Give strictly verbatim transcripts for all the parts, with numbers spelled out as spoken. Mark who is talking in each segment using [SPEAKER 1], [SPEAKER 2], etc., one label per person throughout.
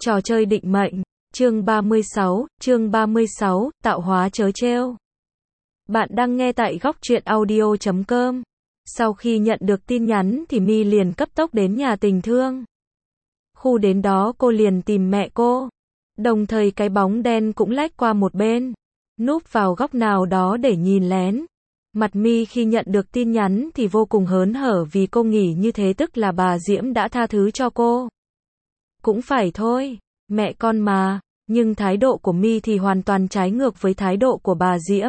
[SPEAKER 1] Trò chơi định mệnh, chương ba mươi sáu, chương ba mươi sáu, tạo hóa trớ trêu. Bạn đang nghe tại góc truyện audio chấm com. Sau khi nhận được tin nhắn thì My liền cấp tốc đến nhà tình thương. Khu đến đó cô liền tìm mẹ cô. Đồng thời cái bóng đen cũng lách qua một bên, núp vào góc nào đó để nhìn lén. Mặt My khi nhận được tin nhắn thì vô cùng hớn hở vì cô nghĩ như thế tức là bà Diễm đã tha thứ cho cô. Cũng phải thôi, mẹ con mà, nhưng thái độ của My thì hoàn toàn trái ngược với thái độ của bà Diễm.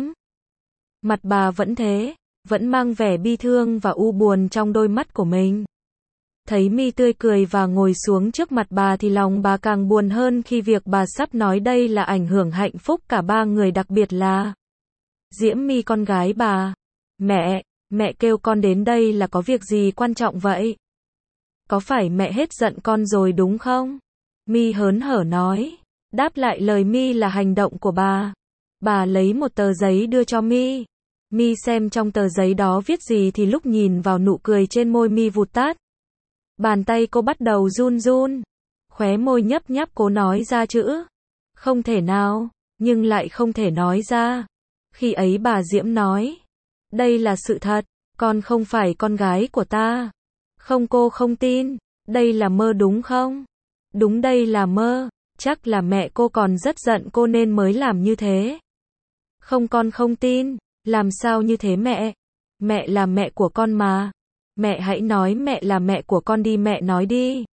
[SPEAKER 1] Mặt bà vẫn thế, vẫn mang vẻ bi thương và u buồn trong đôi mắt của mình. Thấy My tươi cười và ngồi xuống trước mặt bà thì lòng bà càng buồn hơn khi việc bà sắp nói đây là ảnh hưởng hạnh phúc cả ba người, đặc biệt là Diễm My con gái bà. Mẹ, mẹ kêu con đến đây là có việc gì quan trọng vậy? Có phải mẹ hết giận con rồi đúng không? My hớn hở nói. Đáp lại lời My là hành động của bà. Bà lấy một tờ giấy đưa cho My. My xem trong tờ giấy đó viết gì thì lúc nhìn vào nụ cười trên môi My vụt tắt. Bàn tay cô bắt đầu run run. Khóe môi nhấp nháp cố nói ra chữ. Không thể nào, nhưng lại không thể nói ra. Khi ấy bà Diễm nói. Đây là sự thật, con không phải con gái của ta. Không, cô không tin. Đây là mơ đúng không? Đúng, đây là mơ. Chắc là mẹ cô còn rất giận cô nên mới làm như thế. Không, con không tin. Làm sao như thế mẹ? Mẹ là mẹ của con mà. Mẹ hãy nói mẹ là mẹ của con đi, mẹ nói đi.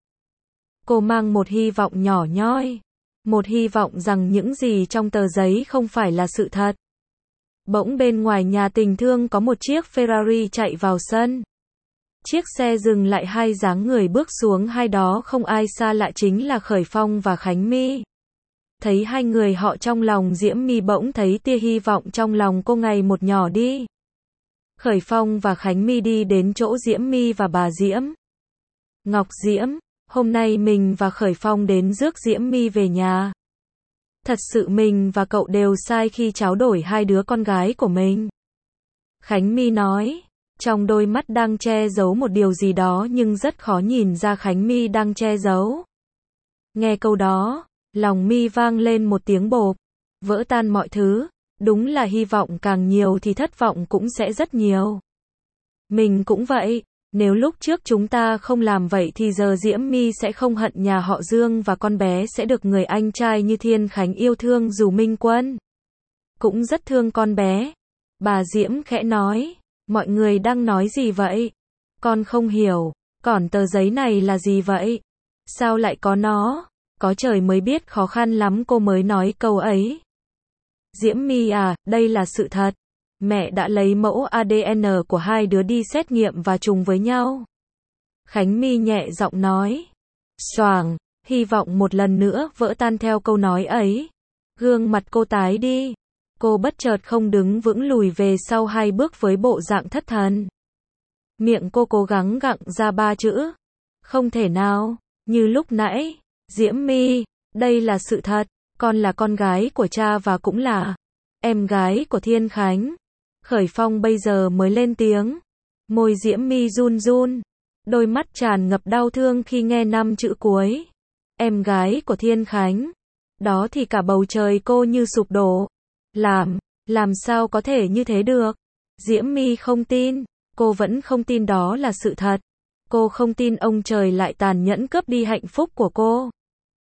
[SPEAKER 1] Cô mang một hy vọng nhỏ nhoi. Một hy vọng rằng những gì trong tờ giấy không phải là sự thật. Bỗng bên ngoài nhà tình thương có một chiếc Ferrari chạy vào sân. Chiếc xe dừng lại, hai dáng người bước xuống, hai đó không ai xa lạ chính là Khởi Phong và Khánh My. Thấy hai người họ trong lòng Diễm My bỗng thấy tia hy vọng trong lòng cô ngày một nhỏ đi. Khởi Phong và Khánh My đi đến chỗ Diễm My và bà Diễm. Ngọc Diễm, hôm nay mình và Khởi Phong đến rước Diễm My về nhà. Thật sự mình và cậu đều sai khi tráo đổi hai đứa con gái của mình. Khánh My nói. Trong đôi mắt đang che giấu một điều gì đó nhưng rất khó nhìn ra Khánh My đang che giấu. Nghe câu đó, lòng My vang lên một tiếng bộp, vỡ tan mọi thứ. Đúng là hy vọng càng nhiều thì thất vọng cũng sẽ rất nhiều. Mình cũng vậy, nếu lúc trước chúng ta không làm vậy thì giờ Diễm My sẽ không hận nhà họ Dương và con bé sẽ được người anh trai như Thiên Khánh yêu thương, dù Minh Quân cũng rất thương con bé. Bà Diễm khẽ nói. Mọi người đang nói gì vậy? Con không hiểu. Còn tờ giấy này là gì vậy? Sao lại có nó? Có trời mới biết, khó khăn lắm cô mới nói câu ấy. Diễm My à, đây là sự thật. Mẹ đã lấy mẫu a đê en của hai đứa đi xét nghiệm và trùng với nhau. Khánh My nhẹ giọng nói. Xoàng, hy vọng một lần nữa vỡ tan theo câu nói ấy. Gương mặt cô tái đi. Cô bất chợt không đứng vững, lùi về sau hai bước với bộ dạng thất thần. Miệng cô cố gắng gặng ra ba chữ. Không thể nào, như lúc nãy. Diễm My, đây là sự thật. Con là con gái của cha và cũng là em gái của Thiên Khánh. Khởi Phong bây giờ mới lên tiếng. Môi Diễm My run run. Đôi mắt tràn ngập đau thương khi nghe năm chữ cuối. Em gái của Thiên Khánh. Đó thì cả bầu trời cô như sụp đổ. Làm, làm sao có thể như thế được? Diễm My không tin, cô vẫn không tin đó là sự thật. Cô không tin ông trời lại tàn nhẫn cướp đi hạnh phúc của cô.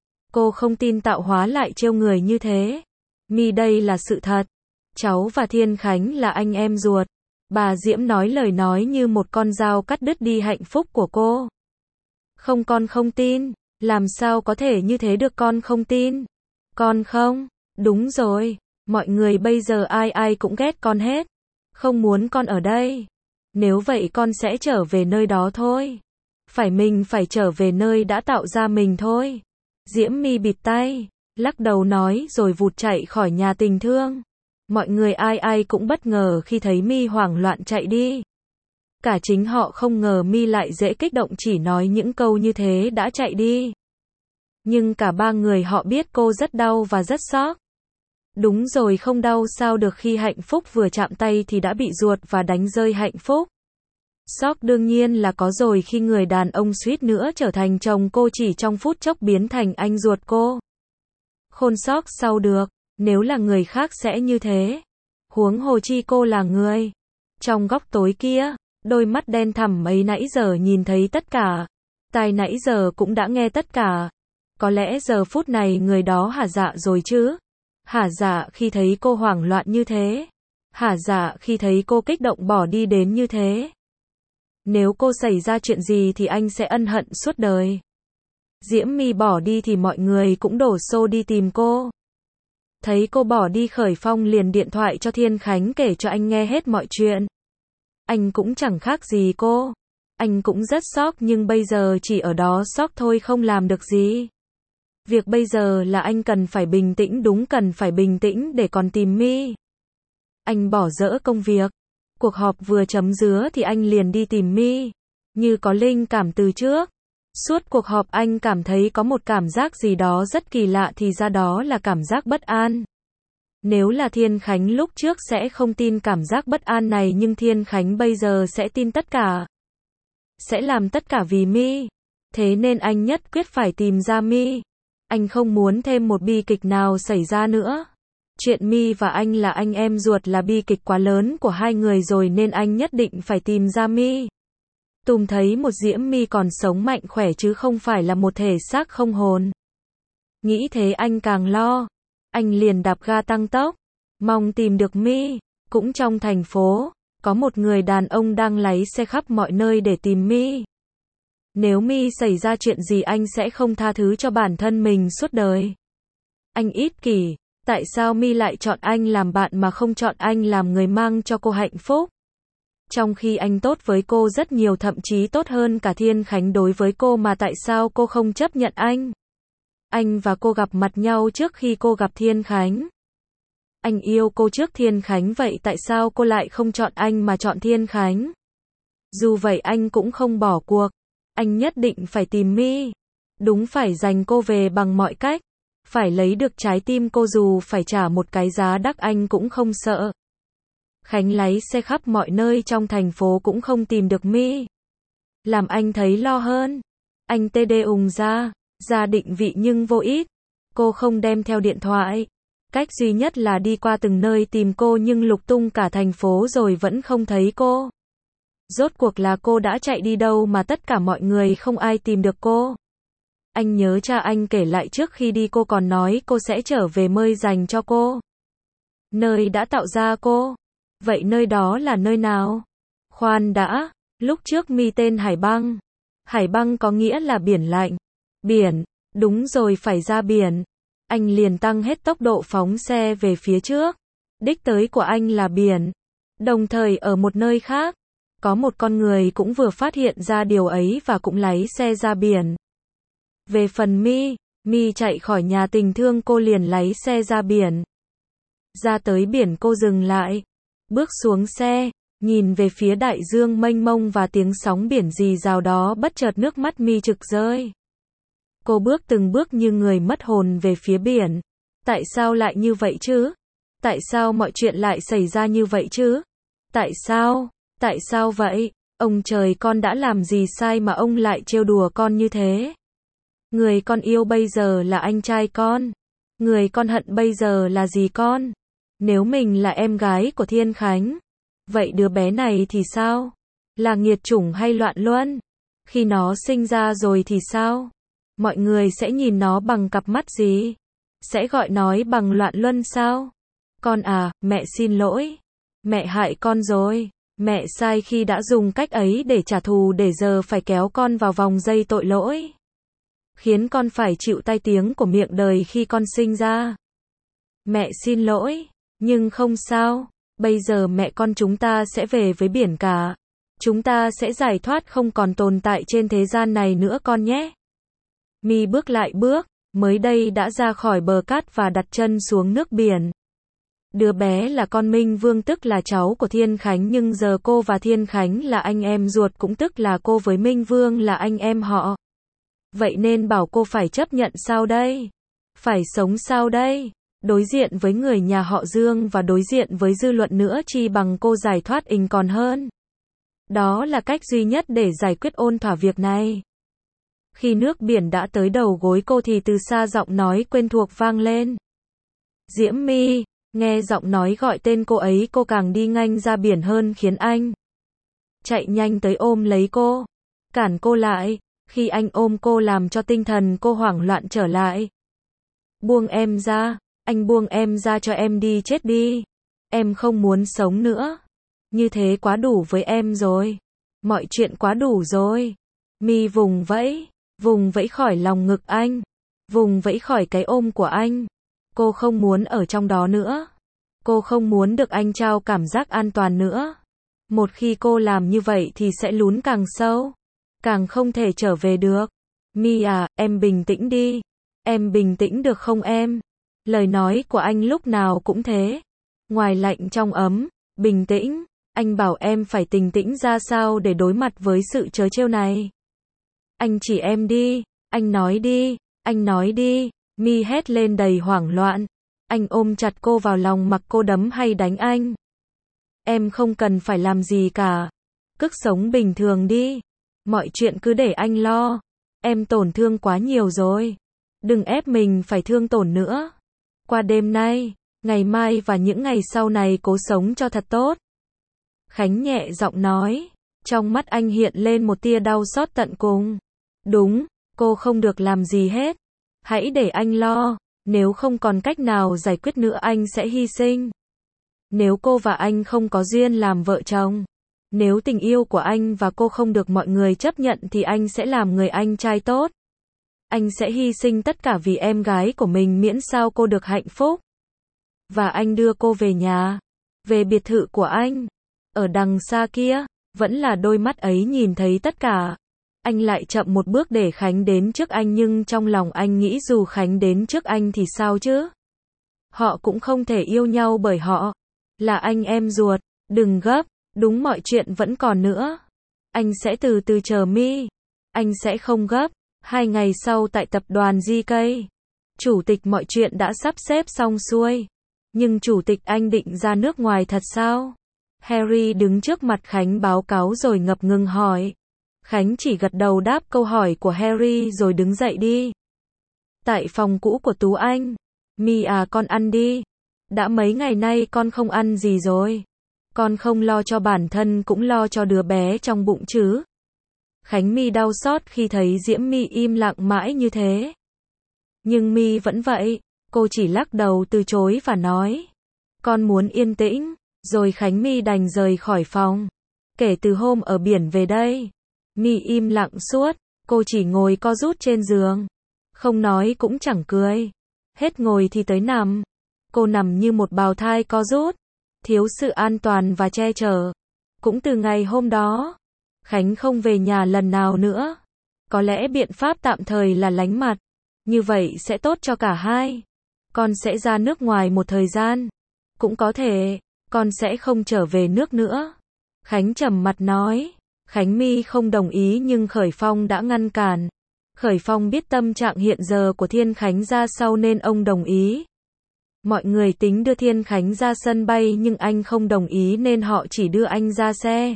[SPEAKER 1] Cô không tin tạo hóa lại trêu người như thế. My, đây là sự thật. Cháu và Thiên Khánh là anh em ruột. Bà Diễm nói lời nói như một con dao cắt đứt đi hạnh phúc của cô. Không, con không tin. Làm sao có thể như thế được, con không tin. Con không, đúng rồi. Mọi người bây giờ ai ai cũng ghét con hết. Không muốn con ở đây. Nếu vậy con sẽ trở về nơi đó thôi. Phải, mình phải trở về nơi đã tạo ra mình thôi. Diễm My bịt tay, lắc đầu nói rồi vụt chạy khỏi nhà tình thương. Mọi người ai ai cũng bất ngờ khi thấy My hoảng loạn chạy đi. Cả chính họ không ngờ My lại dễ kích động chỉ nói những câu như thế đã chạy đi. Nhưng cả ba người họ biết cô rất đau và rất sốc. Đúng rồi, không đau sao được khi hạnh phúc vừa chạm tay thì đã bị ruột và đánh rơi hạnh phúc. Sốc đương nhiên là có rồi khi người đàn ông suýt nữa trở thành chồng cô chỉ trong phút chốc biến thành anh ruột cô. Khôn sốc sau được, nếu là người khác sẽ như thế. Huống hồ chi cô là người. Trong góc tối kia, đôi mắt đen thẳm ấy nãy giờ nhìn thấy tất cả. Tai nãy giờ cũng đã nghe tất cả. Có lẽ giờ phút này người đó hả dạ rồi chứ? Hả dạ khi thấy cô hoảng loạn như thế? Hả dạ khi thấy cô kích động bỏ đi đến như thế? Nếu cô xảy ra chuyện gì thì anh sẽ ân hận suốt đời. Diễm My bỏ đi thì mọi người cũng đổ xô đi tìm cô. Thấy cô bỏ đi Khởi Phong liền điện thoại cho Thiên Khánh kể cho anh nghe hết mọi chuyện. Anh cũng chẳng khác gì cô. Anh cũng rất sốc nhưng bây giờ chỉ ở đó sốc thôi không làm được gì. Việc bây giờ là anh cần phải bình tĩnh, đúng cần phải bình tĩnh để còn tìm My. Anh bỏ dỡ công việc. Cuộc họp vừa chấm dứa thì anh liền đi tìm My. Như có linh cảm từ trước. Suốt cuộc họp anh cảm thấy có một cảm giác gì đó rất kỳ lạ thì ra đó là cảm giác bất an. Nếu là Thiên Khánh lúc trước sẽ không tin cảm giác bất an này nhưng Thiên Khánh bây giờ sẽ tin tất cả. Sẽ làm tất cả vì My. Thế nên anh nhất quyết phải tìm ra My. Anh không muốn thêm một bi kịch nào xảy ra nữa. Chuyện My và anh là anh em ruột là bi kịch quá lớn của hai người rồi nên anh nhất định phải tìm ra My. Tùng thấy một Diễm My còn sống mạnh khỏe chứ không phải là một thể xác không hồn. Nghĩ thế anh càng lo. Anh liền đạp ga tăng tốc. Mong tìm được My. Cũng trong thành phố, có một người đàn ông đang lái xe khắp mọi nơi để tìm My. Nếu My xảy ra chuyện gì anh sẽ không tha thứ cho bản thân mình suốt đời. Anh ích kỷ. Tại sao My lại chọn anh làm bạn mà không chọn anh làm người mang cho cô hạnh phúc? Trong khi anh tốt với cô rất nhiều, thậm chí tốt hơn cả Thiên Khánh đối với cô, mà tại sao cô không chấp nhận anh? Anh và cô gặp mặt nhau trước khi cô gặp Thiên Khánh. Anh yêu cô trước Thiên Khánh, vậy tại sao cô lại không chọn anh mà chọn Thiên Khánh? Dù vậy anh cũng không bỏ cuộc. Anh nhất định phải tìm My. Đúng phải giành cô về bằng mọi cách. Phải lấy được trái tim cô dù phải trả một cái giá đắt anh cũng không sợ. Khánh lái xe khắp mọi nơi trong thành phố cũng không tìm được My. Làm anh thấy lo hơn. Anh tê đê ùng ra, ra định vị nhưng vô ích. Cô không đem theo điện thoại. Cách duy nhất là đi qua từng nơi tìm cô nhưng lục tung cả thành phố rồi vẫn không thấy cô. Rốt cuộc là cô đã chạy đi đâu mà tất cả mọi người không ai tìm được cô. Anh nhớ cha anh kể lại trước khi đi cô còn nói cô sẽ trở về nơi dành cho cô. Nơi đã tạo ra cô. Vậy nơi đó là nơi nào? Khoan đã, lúc trước My tên Hải Băng. Hải Băng có nghĩa là biển lạnh. Biển, đúng rồi, phải ra biển. Anh liền tăng hết tốc độ phóng xe về phía trước. Đích tới của anh là biển. Đồng thời ở một nơi khác, có một con người cũng vừa phát hiện ra điều ấy và cũng lái xe ra biển. Về phần My, My chạy khỏi nhà tình thương cô liền lái xe ra biển. Ra tới biển cô dừng lại. Bước xuống xe, nhìn về phía đại dương mênh mông và tiếng sóng biển rì rào đó, bất chợt nước mắt My trực rơi. Cô bước từng bước như người mất hồn về phía biển. Tại sao lại như vậy chứ? Tại sao mọi chuyện lại xảy ra như vậy chứ? Tại sao? Tại sao vậy? Ông trời, con đã làm gì sai mà ông lại trêu đùa con như thế? Người con yêu bây giờ là anh trai con. Người con hận bây giờ là gì con? Nếu mình là em gái của Thiên Khánh, vậy đứa bé này thì sao? Là nghiệt chủng hay loạn luân? Khi nó sinh ra rồi thì sao? Mọi người sẽ nhìn nó bằng cặp mắt gì? Sẽ gọi nói bằng loạn luân sao? Con à, mẹ xin lỗi. Mẹ hại con rồi. Mẹ sai khi đã dùng cách ấy để trả thù, để giờ phải kéo con vào vòng dây tội lỗi. Khiến con phải chịu tai tiếng của miệng đời khi con sinh ra. Mẹ xin lỗi. Nhưng không sao. Bây giờ mẹ con chúng ta sẽ về với biển cả. Chúng ta sẽ giải thoát, không còn tồn tại trên thế gian này nữa con nhé. My bước lại bước, mới đây đã ra khỏi bờ cát và đặt chân xuống nước biển. Đứa bé là con Minh Vương, tức là cháu của Thiên Khánh, nhưng giờ cô và Thiên Khánh là anh em ruột, cũng tức là cô với Minh Vương là anh em họ. Vậy nên bảo cô phải chấp nhận sao đây? Phải sống sao đây? Đối diện với người nhà họ Dương và đối diện với dư luận nữa, chi bằng cô giải thoát ình còn hơn. Đó là cách duy nhất để giải quyết ôn thỏa việc này. Khi nước biển đã tới đầu gối cô thì từ xa giọng nói quen thuộc vang lên. Diễm My, nghe giọng nói gọi tên cô ấy cô càng đi nhanh ra biển hơn khiến anh chạy nhanh tới ôm lấy cô, cản cô lại. Khi anh ôm cô làm cho tinh thần cô hoảng loạn trở lại. Buông em ra, anh buông em ra cho em đi chết đi. Em không muốn sống nữa. Như thế quá đủ với em rồi. Mọi chuyện quá đủ rồi. My vùng vẫy, vùng vẫy khỏi lòng ngực anh, vùng vẫy khỏi cái ôm của anh. Cô không muốn ở trong đó nữa. Cô không muốn được anh trao cảm giác an toàn nữa. Một khi cô làm như vậy thì sẽ lún càng sâu, càng không thể trở về được. My à, em bình tĩnh đi. Em bình tĩnh được không em? Lời nói của anh lúc nào cũng thế. Ngoài lạnh trong ấm, bình tĩnh. Anh bảo em phải bình tĩnh ra sao để đối mặt với sự trớ trêu này. Anh chỉ em đi. Anh nói đi. Anh nói đi. My hét lên đầy hoảng loạn. Anh ôm chặt cô vào lòng mặc cô đấm hay đánh anh. Em không cần phải làm gì cả. Cứ sống bình thường đi. Mọi chuyện cứ để anh lo. Em tổn thương quá nhiều rồi. Đừng ép mình phải thương tổn nữa. Qua đêm nay, ngày mai và những ngày sau này cố sống cho thật tốt. Khánh nhẹ giọng nói. Trong mắt anh hiện lên một tia đau xót tận cùng. Đúng, cô không được làm gì hết. Hãy để anh lo. Nếu không còn cách nào giải quyết nữa anh sẽ hy sinh. Nếu cô và anh không có duyên làm vợ chồng, nếu tình yêu của anh và cô không được mọi người chấp nhận thì anh sẽ làm người anh trai tốt. Anh sẽ hy sinh tất cả vì em gái của mình miễn sao cô được hạnh phúc. Và anh đưa cô về nhà, về biệt thự của anh. Ở đằng xa kia, vẫn là đôi mắt ấy nhìn thấy tất cả. Anh lại chậm một bước để Khánh đến trước anh nhưng trong lòng anh nghĩ dù Khánh đến trước anh thì sao chứ? Họ cũng không thể yêu nhau bởi họ là anh em ruột. Đừng gấp, đúng mọi chuyện vẫn còn nữa. Anh sẽ từ từ chờ My. Anh sẽ không gấp. Hai ngày sau tại tập đoàn giê ca, chủ tịch mọi chuyện đã sắp xếp xong xuôi. Nhưng chủ tịch anh định ra nước ngoài thật sao? Harry đứng trước mặt Khánh báo cáo rồi ngập ngừng hỏi. Khánh chỉ gật đầu đáp câu hỏi của Harry rồi đứng dậy đi. Tại phòng cũ của Tú Anh. My à con ăn đi. Đã mấy ngày nay con không ăn gì rồi. Con không lo cho bản thân cũng lo cho đứa bé trong bụng chứ. Khánh My đau xót khi thấy Diễm My im lặng mãi như thế. Nhưng My vẫn vậy. Cô chỉ lắc đầu từ chối và nói. Con muốn yên tĩnh. Rồi Khánh My đành rời khỏi phòng. Kể từ hôm ở biển về đây, My im lặng suốt. Cô chỉ ngồi co rút trên giường. Không nói cũng chẳng cười. Hết ngồi thì tới nằm. Cô nằm như một bào thai co rút. Thiếu sự an toàn và che chở. Cũng từ ngày hôm đó, Khánh không về nhà lần nào nữa. Có lẽ biện pháp tạm thời là lánh mặt. Như vậy sẽ tốt cho cả hai. Con sẽ ra nước ngoài một thời gian. Cũng có thể, con sẽ không trở về nước nữa. Khánh trầm mặt nói. Khánh My không đồng ý nhưng Khởi Phong đã ngăn cản. Khởi Phong biết tâm trạng hiện giờ của Thiên Khánh ra sao nên ông đồng ý. Mọi người tính đưa Thiên Khánh ra sân bay nhưng anh không đồng ý nên họ chỉ đưa anh ra xe.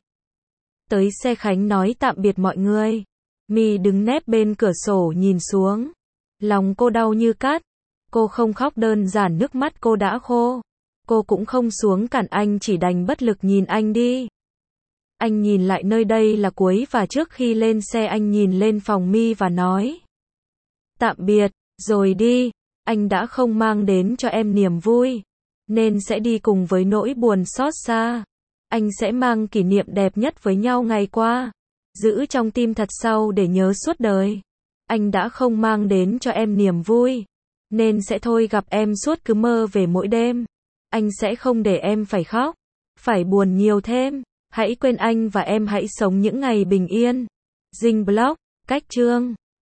[SPEAKER 1] Tới xe Khánh nói tạm biệt mọi người. My đứng nép bên cửa sổ nhìn xuống. Lòng cô đau như cắt. Cô không khóc đơn giản nước mắt cô đã khô. Cô cũng không xuống cản anh chỉ đành bất lực nhìn anh đi. Anh nhìn lại nơi đây là cuối và trước khi lên xe anh nhìn lên phòng My và nói. Tạm biệt, rồi đi. Anh đã không mang đến cho em niềm vui. Nên sẽ đi cùng với nỗi buồn xót xa. Anh sẽ mang kỷ niệm đẹp nhất với nhau ngày qua. Giữ trong tim thật sâu để nhớ suốt đời. Anh đã không mang đến cho em niềm vui. Nên sẽ thôi gặp em suốt cứ mơ về mỗi đêm. Anh sẽ không để em phải khóc. Phải buồn nhiều thêm. Hãy quên anh và em hãy sống những ngày bình yên. Dinh Blog, cách chương